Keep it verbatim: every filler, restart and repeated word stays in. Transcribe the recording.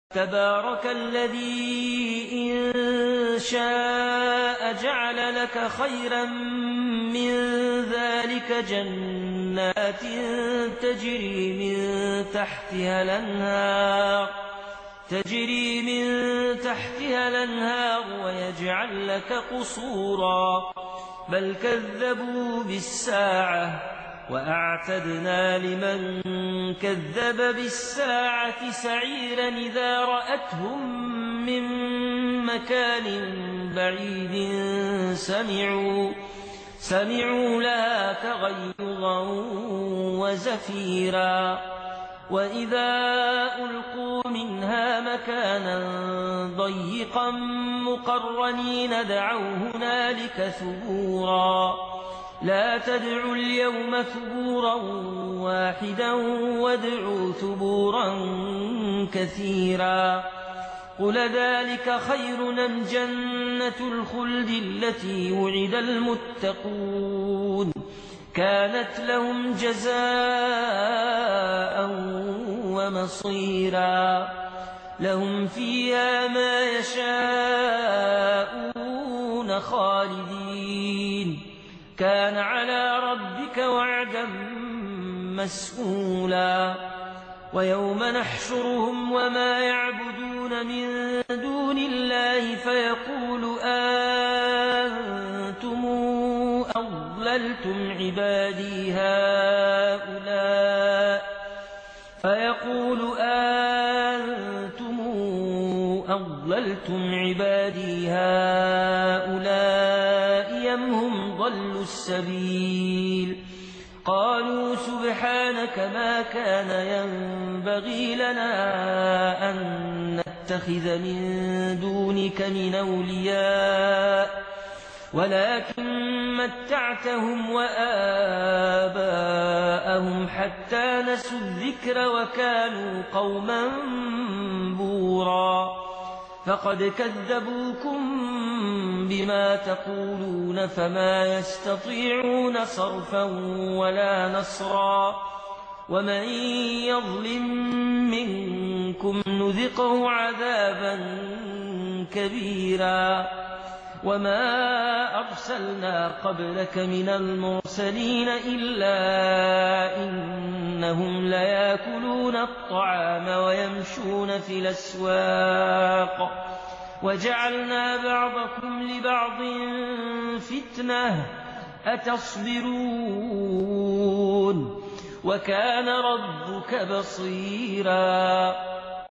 تبارك الذي إن شاء جعل لك خيرا من ذلك جنات تجري من تحتها الأنهار تجري من تحتها الأنهار ويجعل لك قصورا بل كذبوا بالساعة وأعتدنا لمن كذب بالساعة سعيرا إذا رأتهم من مكان بعيد سمعوا سمعوا لها تغيظا وزفيرا وإذا ألقوا منها مكانا ضيقا مقرنين دعوا هنالك ثبورا لا تدعوا اليوم ثبورا واحدا وادعوا ثبورا كثيرا قل ذلك خير أم جنة الخلد التي وعد المتقون كانت لهم جزاء ومصيرا لهم فيها ما يشاءون خالدين كان على ربك وعدا مسئولا ويوم نحشرهم وما يعبدون من دون الله فيقول أنتم أضللتم عبادي هؤلاء فيقول أنتم أضللتم عبادي هؤلاء أم هم ضلوا السبيل قالوا سبحانك ما كان ينبغي لنا أن نتخذ من دونك من أولياء ولكن متعتهم وآباءهم حتى نسوا الذكر وكانوا قوما بورا فقد كذبوكم بما تقولون فما يستطيعون صرفا ولا نصرا ومن يظلم منكم نذقه عذابا كبيرا وما أرسلنا قبلك من المرسلين إلا إنهم ليأكلون الطعام ويمشون في الأسواق وجعلنا بعضكم لبعض فتنة أتصبرون وكان ربك بصيرا